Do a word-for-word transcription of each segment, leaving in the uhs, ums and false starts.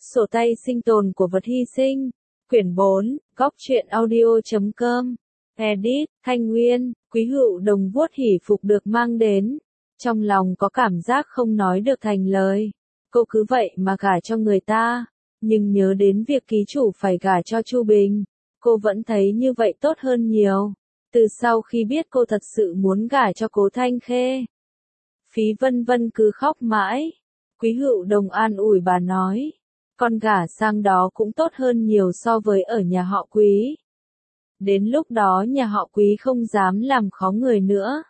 Sổ tay sinh tồn của vật hy sinh. Quyển bốn, góc truyện audio.com. Edit, Thanh Nguyên, Quý Hựu Đồng vuốt hỉ phục được mang đến. Trong lòng có cảm giác không nói được thành lời. Cô cứ vậy mà gả cho người ta. Nhưng nhớ đến việc ký chủ phải gả cho Chu Bình. Cô vẫn thấy như vậy tốt hơn nhiều. Từ sau khi biết cô thật sự muốn gả cho Cố Thanh Khê. Phí Vân Vân cứ khóc mãi. Quý Hựu Đồng an ủi bà nói. Con gả sang đó cũng tốt hơn nhiều so với ở nhà họ Quý. Đến lúc đó nhà họ Quý không dám làm khó người nữa.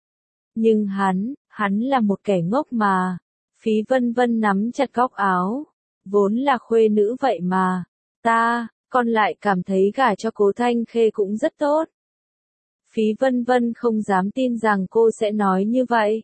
Nhưng hắn, hắn là một kẻ ngốc mà. Phí Vân Vân nắm chặt góc áo. Vốn là khuê nữ vậy mà. Ta, con lại cảm thấy gả cho Cố Thanh Khê cũng rất tốt. Phí Vân Vân không dám tin rằng cô sẽ nói như vậy.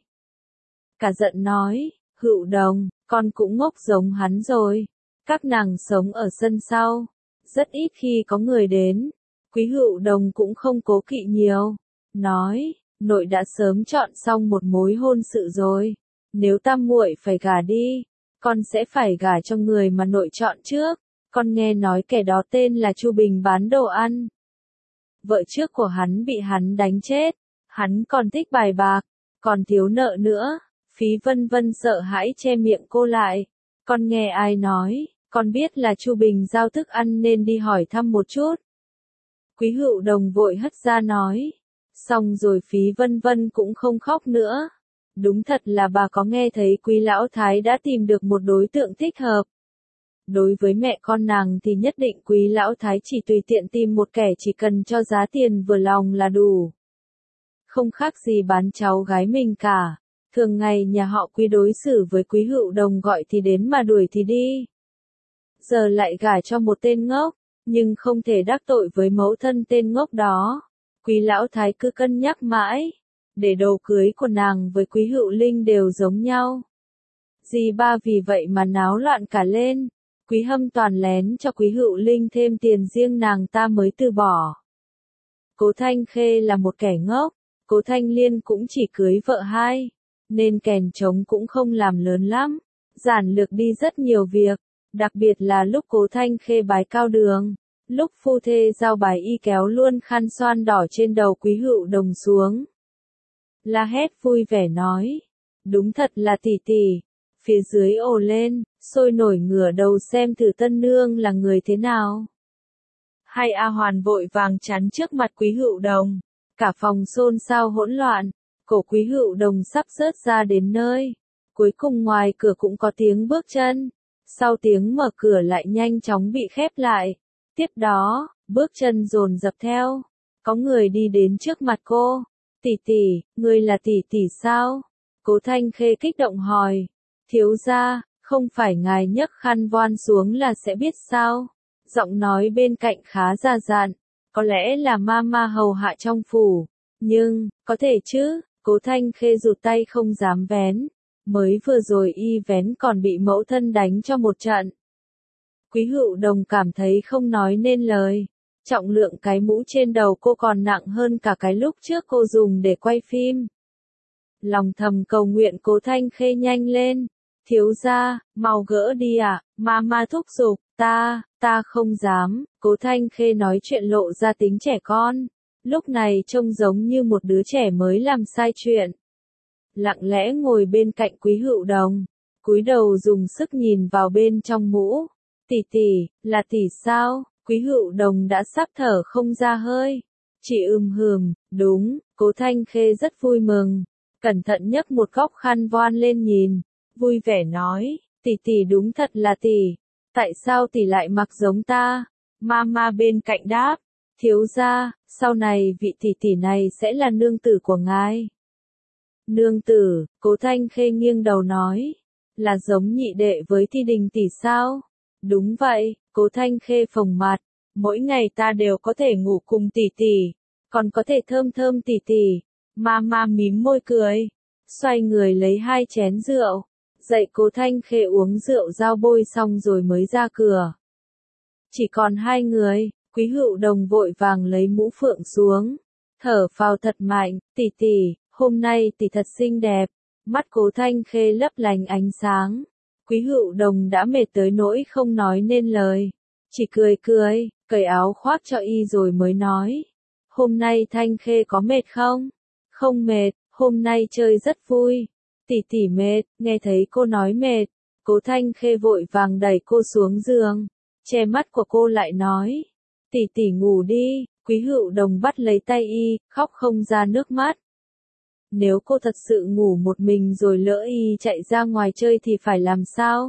Cả giận nói, Hựu Đồng, con cũng ngốc giống hắn rồi. Các nàng sống ở sân sau. Rất ít khi có người đến. Quý Hựu Đồng cũng không cố kỵ nhiều. Nói, nội đã sớm chọn xong một mối hôn sự rồi. Nếu tam muội phải gả đi, con sẽ phải gả cho người mà nội chọn trước. Con nghe nói kẻ đó tên là Chu Bình bán đồ ăn. Vợ trước của hắn bị hắn đánh chết. Hắn còn thích bài bạc, còn thiếu nợ nữa. Phí Vân Vân sợ hãi che miệng cô lại. Con nghe ai nói, con biết là Chu Bình giao thức ăn nên đi hỏi thăm một chút. Quý Hựu Đồng vội hất ra nói. Xong rồi Phí Vân Vân cũng không khóc nữa. Đúng thật là bà có nghe thấy Quý Lão Thái đã tìm được một đối tượng thích hợp. Đối với mẹ con nàng thì nhất định Quý Lão Thái chỉ tùy tiện tìm một kẻ chỉ cần cho giá tiền vừa lòng là đủ. Không khác gì bán cháu gái mình cả. Thường ngày nhà họ Quý đối xử với Quý Hựu Đồng gọi thì đến mà đuổi thì đi. Giờ lại gả cho một tên ngốc, nhưng không thể đắc tội với mẫu thân tên ngốc đó. Quý Lão Thái cứ cân nhắc mãi, để đồ cưới của nàng với Quý Hựu Linh đều giống nhau. Dì ba vì vậy mà náo loạn cả lên. Quý Hâm toàn lén cho Quý Hựu Linh thêm tiền riêng nàng ta mới từ bỏ. Cố Thanh Khê là một kẻ ngốc, Cố Thanh Liên cũng chỉ cưới vợ hai, nên kèn trống cũng không làm lớn lắm, giản lược đi rất nhiều việc, đặc biệt là lúc Cố Thanh Khê bái cao đường, lúc phu thê giao bài y kéo luôn khăn xoan đỏ trên đầu Quý Hựu Đồng xuống. La hét vui vẻ nói, đúng thật là tỷ tỷ. Phía dưới ồ lên, sôi nổi ngửa đầu xem thử tân nương là người thế nào. Hai A Hoàn vội vàng chắn trước mặt Quý Hựu Đồng. Cả phòng xôn xao hỗn loạn. Cổ Quý Hựu Đồng sắp rớt ra đến nơi. Cuối cùng ngoài cửa cũng có tiếng bước chân. Sau tiếng mở cửa lại nhanh chóng bị khép lại. Tiếp đó, bước chân dồn dập theo. Có người đi đến trước mặt cô. Tỷ tỷ, người là tỷ tỷ sao? Cố Thanh Khê kích động hỏi. Thiếu gia, không phải ngài nhấc khăn voan xuống là sẽ biết sao? Giọng nói bên cạnh khá già dặn, có lẽ là mama hầu hạ trong phủ, nhưng, có thể chứ, Cố Thanh Khê rụt tay không dám vén, mới vừa rồi y vén còn bị mẫu thân đánh cho một trận. Quý Hựu Đồng cảm thấy không nói nên lời, trọng lượng cái mũ trên đầu cô còn nặng hơn cả cái lúc trước cô dùng để quay phim. Lòng thầm cầu nguyện Cố Thanh Khê nhanh lên. Thiếu gia, mau gỡ đi ạ, à, mama thúc giục, ta, ta không dám, Cố Thanh Khê nói chuyện lộ ra tính trẻ con, lúc này trông giống như một đứa trẻ mới làm sai chuyện. Lặng lẽ ngồi bên cạnh Quý Hựu Đồng, cúi đầu dùng sức nhìn vào bên trong mũ, tỷ tỷ, là tỷ sao, Quý Hựu Đồng đã sắp thở không ra hơi, chỉ ừm hừm, đúng, Cố Thanh Khê rất vui mừng, cẩn thận nhấc một góc khăn voan lên nhìn. Vui vẻ nói, tỷ tỷ đúng thật là tỷ, tại sao tỷ lại mặc giống ta? Mama bên cạnh đáp, thiếu gia, sau này vị tỷ tỷ này sẽ là nương tử của ngài. Nương tử, Cố Thanh Khê nghiêng đầu nói, là giống nhị đệ với Thi Đình tỷ sao? Đúng vậy, Cố Thanh Khê phồng mặt, mỗi ngày ta đều có thể ngủ cùng tỷ tỷ, còn có thể thơm thơm tỷ tỷ. Mama mím môi cười, xoay người lấy hai chén rượu. Dạy Cố Thanh Khê uống rượu rau bôi xong rồi mới ra cửa. Chỉ còn hai người, Quý Hựu Đồng vội vàng lấy mũ phượng xuống. Thở phào thật mạnh, tỷ tỷ, hôm nay tỷ thật xinh đẹp. Mắt Cố Thanh Khê lấp lánh ánh sáng. Quý Hữu Đồng đã mệt tới nỗi không nói nên lời, chỉ cười cười, cởi áo khoác cho y rồi mới nói. Hôm nay Thanh Khê có mệt không? Không mệt, hôm nay chơi rất vui. Tỷ tỷ mệt, nghe thấy cô nói mệt, Cố Thanh Khê vội vàng đẩy cô xuống giường, che mắt của cô lại nói. Tỷ tỷ ngủ đi, Quý Hữu Đồng bắt lấy tay y, khóc không ra nước mắt. Nếu cô thật sự ngủ một mình rồi lỡ y chạy ra ngoài chơi thì phải làm sao?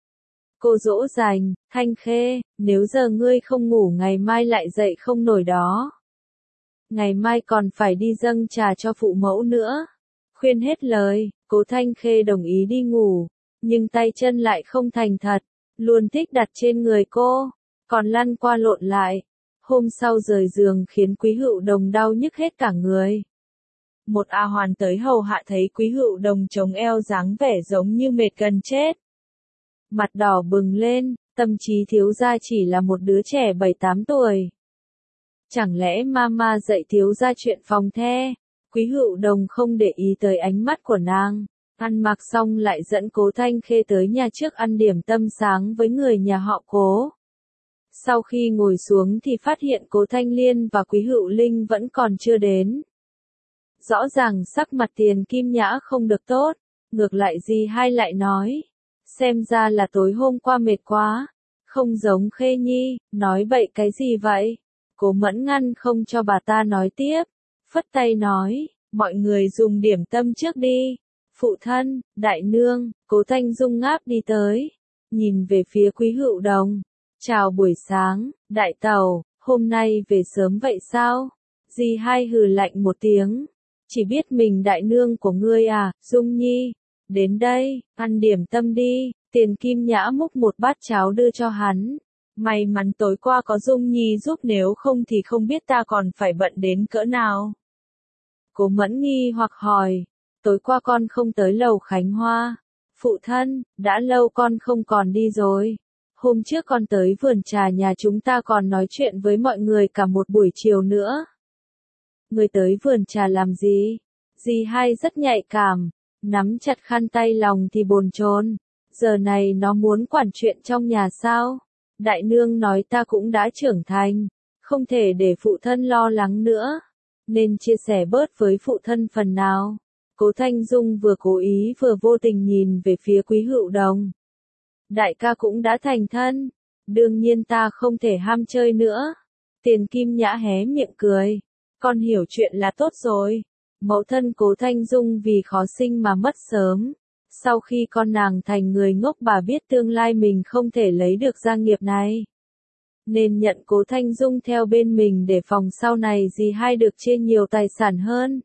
Cô dỗ dành, Thanh Khê, nếu giờ ngươi không ngủ ngày mai lại dậy không nổi đó. Ngày mai còn phải đi dâng trà cho phụ mẫu nữa. Khuyên hết lời, Cố Thanh Khê đồng ý đi ngủ, nhưng tay chân lại không thành thật, luôn thích đặt trên người cô, còn lăn qua lộn lại. Hôm sau rời giường khiến Quý Hữu Đồng đau nhức hết cả người. Một A Hoàn tới hầu hạ thấy Quý Hữu Đồng chống eo dáng vẻ giống như mệt gần chết. Mặt đỏ bừng lên, tâm trí thiếu gia chỉ là một đứa trẻ bảy tám tuổi. Chẳng lẽ mama dạy thiếu gia chuyện phòng the? Quý Hữu Đồng không để ý tới ánh mắt của nàng, ăn mặc xong lại dẫn Cố Thanh Khê tới nhà trước ăn điểm tâm sáng với người nhà họ Cố. Sau khi ngồi xuống thì phát hiện Cố Thanh Liên và Quý Hữu Linh vẫn còn chưa đến. Rõ ràng sắc mặt Tiền Kim Nhã không được tốt, ngược lại dì hai lại nói. Xem ra là tối hôm qua mệt quá, không giống Khê Nhi, nói bậy cái gì vậy? Cố Mẫn ngăn không cho bà ta nói tiếp, phất tay nói, mọi người dùng điểm tâm trước đi. Phụ thân, đại nương, Cố Thanh Dung ngáp đi tới, nhìn về phía Quý Hữu Đồng. Chào buổi sáng, đại tàu, hôm nay về sớm vậy sao? Dì hai hừ lạnh một tiếng, chỉ biết mình đại nương của ngươi à, Dung Nhi. Đến đây, ăn điểm tâm đi. Tiền Kim Nhã múc một bát cháo đưa cho hắn. May mắn tối qua có Dung Nhi giúp, nếu không thì không biết ta còn phải bận đến cỡ nào. Cố Mẫn nghi hoặc hỏi, tối qua con không tới lầu Khánh Hoa. Phụ thân, đã lâu con không còn đi rồi. Hôm trước con tới vườn trà nhà chúng ta còn nói chuyện với mọi người cả một buổi chiều nữa. Người tới vườn trà làm gì? Dì hai rất nhạy cảm, nắm chặt khăn tay lòng thì bồn chồn. Giờ này nó muốn quản chuyện trong nhà sao? Đại nương nói ta cũng đã trưởng thành, không thể để phụ thân lo lắng nữa, nên chia sẻ bớt với phụ thân phần nào. Cố Thanh Dung vừa cố ý vừa vô tình nhìn về phía Quý Hữu Đồng. Đại ca cũng đã thành thân, đương nhiên ta không thể ham chơi nữa. Tiền Kim Nhã hé miệng cười, con hiểu chuyện là tốt rồi. Mẫu thân Cố Thanh Dung vì khó sinh mà mất sớm. Sau khi con nàng thành người ngốc, bà biết tương lai mình không thể lấy được gia nghiệp này, nên nhận Cố Thanh Dung theo bên mình để phòng sau này dì hai được chia nhiều tài sản hơn.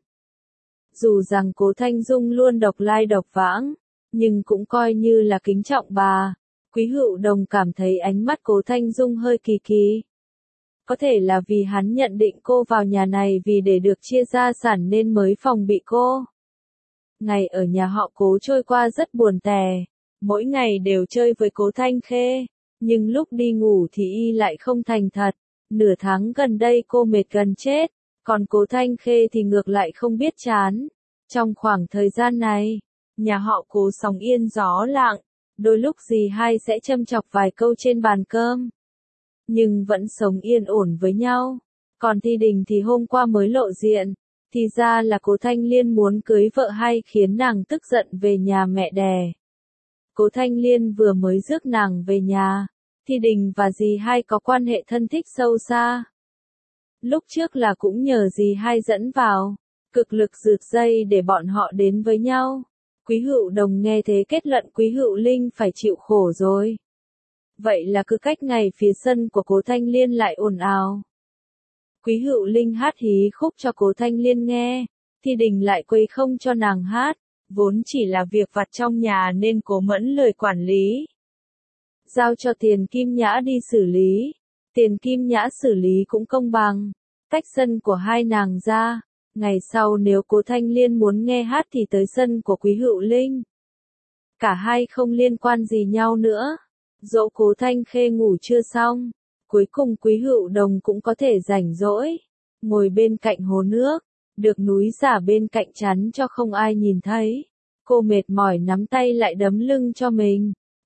Dù rằng Cố Thanh Dung luôn độc lai độc vãng, nhưng cũng coi như là kính trọng bà. Quý Hữu Đồng cảm thấy ánh mắt Cố Thanh Dung hơi kỳ kỳ. Có thể là vì hắn nhận định cô vào nhà này vì để được chia gia sản nên mới phòng bị cô. Ngày ở nhà họ Cố trôi qua rất buồn tẻ, mỗi ngày đều chơi với Cố Thanh Khê, nhưng lúc đi ngủ thì y lại không thành thật. Nửa tháng gần đây cô mệt gần chết, còn Cố Thanh Khê thì ngược lại không biết chán. Trong khoảng thời gian này, nhà họ Cố sóng yên gió lặng, đôi lúc dì hai sẽ châm chọc vài câu trên bàn cơm, nhưng vẫn sống yên ổn với nhau. Còn Thi Đình thì hôm qua mới lộ diện, thì ra là Cố Thanh Liên muốn cưới vợ hay khiến nàng tức giận về nhà mẹ đẻ. Cố Thanh Liên vừa mới rước nàng về nhà, Thi Đình và dì hai có quan hệ thân thích sâu xa. Lúc trước là cũng nhờ dì hai dẫn vào, cực lực rượt dây để bọn họ đến với nhau. Quý Hữu Đồng nghe thế kết luận Quý Hữu Linh phải chịu khổ rồi. Vậy là cứ cách ngày phía sân của Cố Thanh Liên lại ồn ào. Quý Hữu Linh hát hí khúc cho Cố Thanh Liên nghe, Thi Đình lại quấy không cho nàng hát, vốn chỉ là việc vặt trong nhà nên Cố Mẫn lười quản lý. Giao cho Tiền Kim Nhã đi xử lý, Tiền Kim Nhã xử lý cũng công bằng, tách sân của hai nàng ra, ngày sau nếu Cố Thanh Liên muốn nghe hát thì tới sân của Quý Hữu Linh. Cả hai không liên quan gì nhau nữa, dỗ Cố Thanh Khê ngủ chưa xong. Cuối cùng Quý Hữu Đồng cũng có thể rảnh rỗi, ngồi bên cạnh hồ nước, được núi giả bên cạnh chắn cho không ai nhìn thấy. Cô mệt mỏi nắm tay lại đấm lưng cho mình,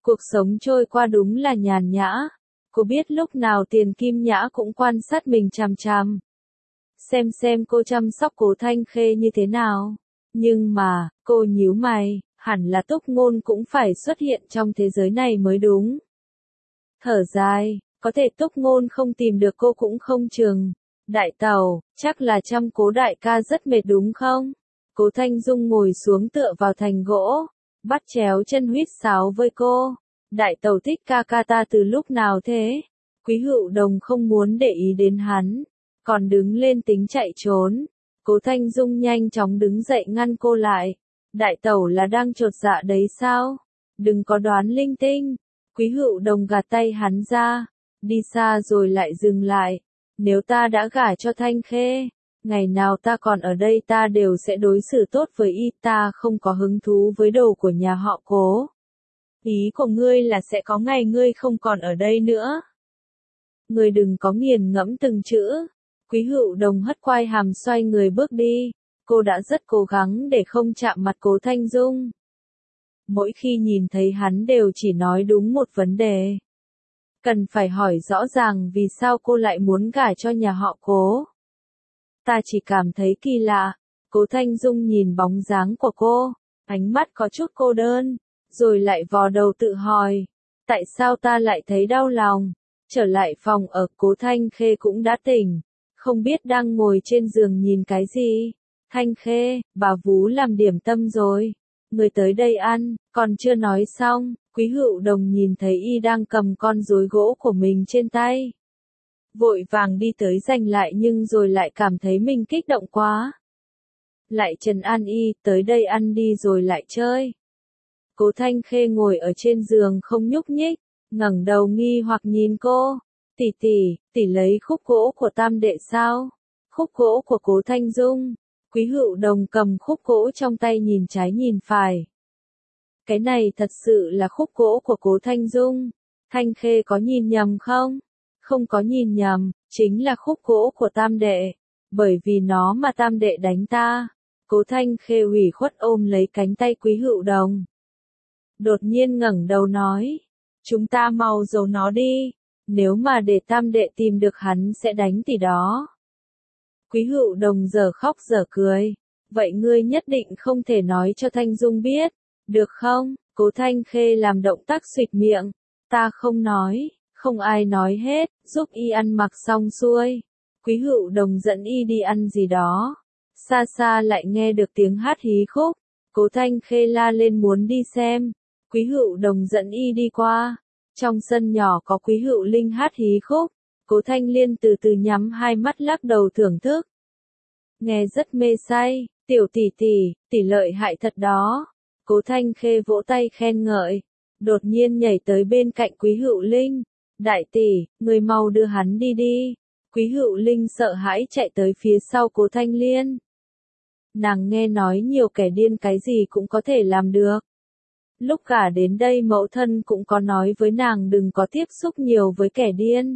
Cuộc sống trôi qua đúng là nhàn nhã. Cô biết lúc nào Tiền Kim Nhã cũng quan sát mình chằm chằm. Xem xem cô chăm sóc Cố Thanh Khê như thế nào. Nhưng mà, cô nhíu mày, hẳn là Túc Ngôn cũng phải xuất hiện trong thế giới này mới đúng. Thở dài, có thể Túc Ngôn không tìm được cô cũng không chừng. Đại tàu, chắc là chăm Cố đại ca rất mệt đúng không? Cố Thanh Dung ngồi xuống tựa vào thành gỗ, bắt chéo chân huýt sáo với cô. Đại tàu thích ca ca ta từ lúc nào thế? Quý Hữu Đồng không muốn để ý đến hắn, còn đứng lên tính chạy trốn. Cố Thanh Dung nhanh chóng đứng dậy ngăn cô lại. Đại tẩu là đang chột dạ đấy sao? Đừng có đoán linh tinh. Quý Hữu Đồng gạt tay hắn ra, đi xa rồi lại dừng lại. Nếu ta đã gả cho Thanh Khê, ngày nào ta còn ở đây ta đều sẽ đối xử tốt với y, ta không có hứng thú với đồ của nhà họ Cố. Ý của ngươi là sẽ có ngày ngươi không còn ở đây nữa. Ngươi đừng có nghiền ngẫm từng chữ. Quý Hữu Đồng hất quai hàm xoay người bước đi. Cô đã rất cố gắng để không chạm mặt Cố Thanh Dung. Mỗi khi nhìn thấy hắn đều chỉ nói đúng một vấn đề. Cần phải hỏi rõ ràng vì sao cô lại muốn gả cho nhà họ Cố. Ta chỉ cảm thấy kỳ lạ. Cố Thanh Dung nhìn bóng dáng của cô, ánh mắt có chút cô đơn, rồi lại vò đầu tự hỏi. Tại sao ta lại thấy đau lòng? Trở lại phòng ở, Cố Thanh Khê cũng đã tỉnh. Không biết đang ngồi trên giường nhìn cái gì. Thanh Khê, bà Vú làm điểm tâm rồi. Người tới đây ăn, còn chưa nói xong. Quý Hữu Đồng nhìn thấy y đang cầm con rối gỗ của mình trên tay. Vội vàng đi tới giành lại nhưng rồi lại cảm thấy mình kích động quá. Lại trấn an y, tới đây ăn đi rồi lại chơi. Cố Thanh Khê ngồi ở trên giường không nhúc nhích, ngẩng đầu nghi hoặc nhìn cô. Tỷ tỷ, tỷ lấy khúc gỗ của tam đệ sao? Khúc gỗ của Cố Thanh Dung. Quý Hữu Đồng cầm khúc gỗ trong tay nhìn trái nhìn phải. Cái này thật sự là khúc gỗ của Cố Thanh Dung. Thanh Khê có nhìn nhầm không? Không có nhìn nhầm, chính là khúc gỗ của tam đệ. Bởi vì nó mà tam đệ đánh ta. Cố Thanh Khê ủy khuất ôm lấy cánh tay Quý Hữu Đồng. Đột nhiên ngẩng đầu nói. Chúng ta mau giấu nó đi. Nếu mà để tam đệ tìm được hắn sẽ đánh tỷ đó. Quý Hữu Đồng giờ khóc giờ cười. Vậy ngươi nhất định không thể nói cho Thanh Dung biết. Được không? Cố Thanh Khê làm động tác xịt miệng. Ta không nói, không ai nói hết, giúp y ăn mặc xong xuôi. Quý Hữu Đồng dẫn y đi ăn gì đó. Xa xa lại nghe được tiếng hát hí khúc. Cố Thanh Khê la lên muốn đi xem. Quý Hữu Đồng dẫn y đi qua. Trong sân nhỏ có Quý Hữu Linh hát hí khúc. Cố Thanh Liên từ từ nhắm hai mắt lắc đầu thưởng thức. Nghe rất mê say, tiểu tỷ tỷ, tỷ lợi hại thật đó. Cố Thanh Khê vỗ tay khen ngợi. Đột nhiên nhảy tới bên cạnh Quý Hữu Linh. Đại tỷ, người mau đưa hắn đi đi. Quý Hữu Linh sợ hãi chạy tới phía sau Cố Thanh Liên. Nàng nghe nói nhiều kẻ điên cái gì cũng có thể làm được. Lúc cả đến đây mẫu thân cũng có nói với nàng đừng có tiếp xúc nhiều với kẻ điên.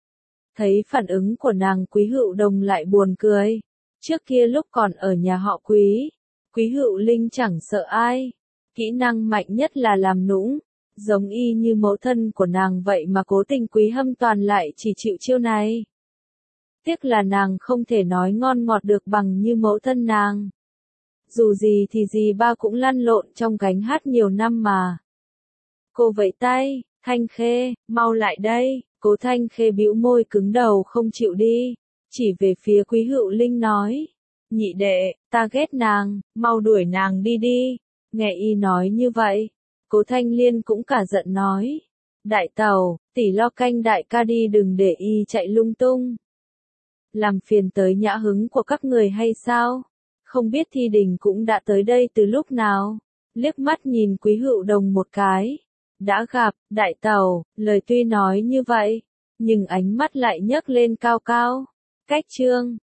Thấy phản ứng của nàng Quý Hữu Đồng lại buồn cười. Trước kia lúc còn ở nhà họ Quý, Quý Hữu Linh chẳng sợ ai. Kỹ năng mạnh nhất là làm nũng. Giống y như mẫu thân của nàng vậy mà Cố Tình Quý Hâm toàn lại chỉ chịu chiêu này. Tiếc là nàng không thể nói ngon ngọt được bằng như mẫu thân nàng. Dù gì thì dì ba cũng lăn lộn trong gánh hát nhiều năm mà. Cô vẫy tay, Thanh Khê, mau lại đây. Cố Thanh Khê bĩu môi cứng đầu không chịu đi. Chỉ về phía Quý Hữu Linh nói. Nhị đệ, ta ghét nàng, mau đuổi nàng đi đi. Nghe y nói như vậy. Cố Thanh Liên cũng cả giận nói. Đại tàu, tỷ lo canh đại ca đi đừng để y chạy lung tung. Làm phiền tới nhã hứng của các người hay sao? Không biết Thi Đình cũng đã tới đây từ lúc nào? Liếc mắt nhìn Quý Hữu Đồng một cái. Đã gặp, đại tàu, lời tuy nói như vậy, nhưng ánh mắt lại nhấc lên cao cao. Cách chương